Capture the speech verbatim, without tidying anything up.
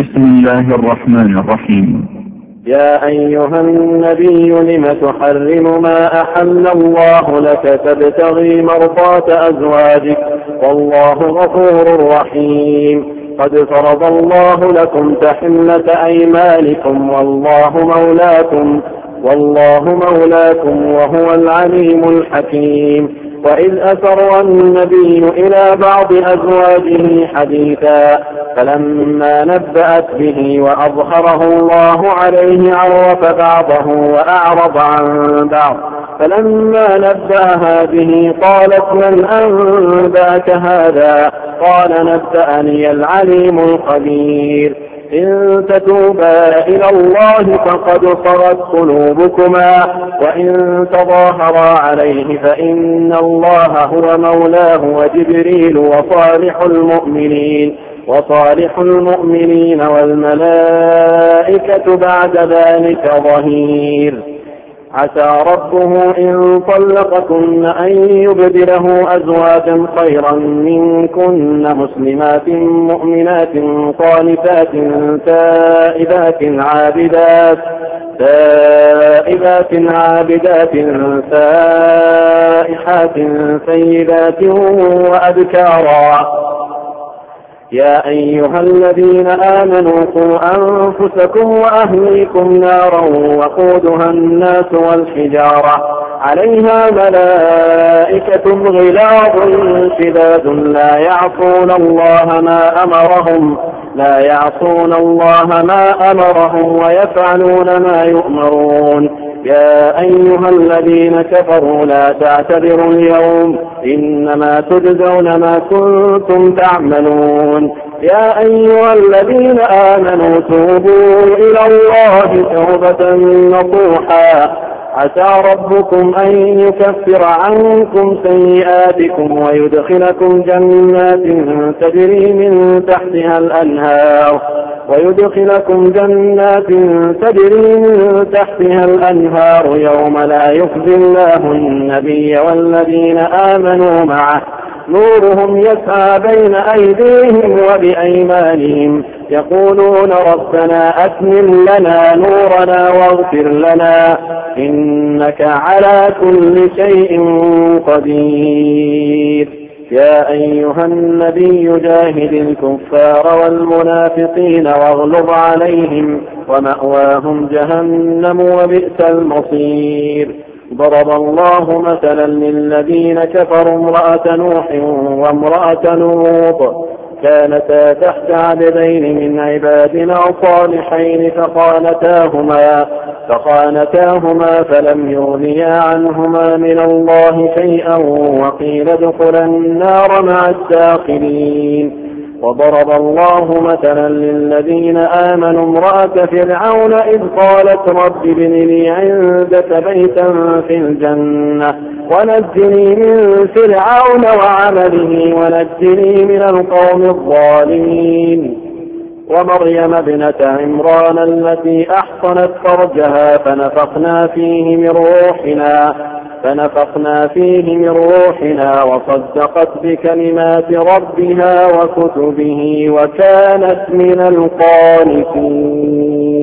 بسم الله الرحمن الرحيم. يا أيها النبي لم تحرم ما أحل الله لك تبتغي مرضات أزواجك والله غفور رحيم. قد فرض الله لكم تحلة أيمانكم والله مولاكم والله مولاكم وهو العليم الحكيم. وإذ أسر النبي إلى بعض أزواجه حديثا فلما نبأت به وأظهره الله عليه عرف بعضه وأعرض عن بعض فلما نبأها به قالت من أنبأك هذا؟ قال نبأني العليم الخبير. إن تتوبا إلى الله فقد صغت قلوبكما وإن تظاهرا عليه فإن الله هو مولاه وجبريل وصالح المؤمنين وصالح المؤمنين والملائكة بعد ذلك ظهير. عسى ربه إن طلقكن أن يبدله أزواجا خيرا منكن مسلمات مؤمنات قانتات تائبات عابدات تائبات عابدات سائحات سيدات وأبكارا. يا أيها الذين آمنوا قوا أنفسكم وأهليكم نارا وقودها الناس والحجارة عليها ملائكة غلاظ شداد لا يعصون الله ما أمرهم لا يعصون الله ما أمرهم ويفعلون ما يؤمرون. يا أيها الذين كفروا لا تعتذروا اليوم إنما تجزون ما كنتم تعملون. يا أيها الذين آمنوا توبوا إلى الله توبة نصوحا عسى ربكم أن يكفر عنكم سيئاتكم ويدخلكم جنات تجري من تحتها الأنهار ويدخلكم جنات تجري من تحتها الأنهار يوم لا يخزي الله النبي والذين آمنوا معه نورهم يسعى بين أيديهم وبأيمانهم يقولون ربنا أتمم لنا نورنا واغفر لنا إنك على كل شيء قدير. يا أيها النبي جاهد الكفار والمنافقين واغلظ عليهم ومأواهم جهنم وبئس المصير. ضرب الله مثلا للذين كفروا امرأة نوح وامرأة لوط كانتا تحت عبدين من عبادنا صالحين فخانتاهما فخانتاهما فلم يغنيا عنهما من الله شيئا وقيل ادخلا النار مع الداخلين. وضرب الله مثلا للذين آمنوا امرأة فرعون إذ قالت رب ابن لي عندك بيتا في الجنة ونجني من فرعون وعمله ونجني من القوم الظالمين. ومريم ابنة عمران التي أحصنت فرجها فنفخنا فيه من روحنا فنفخنا فيه من روحنا وصدقت بكلمات ربها وكتبه وكانت من القانتين.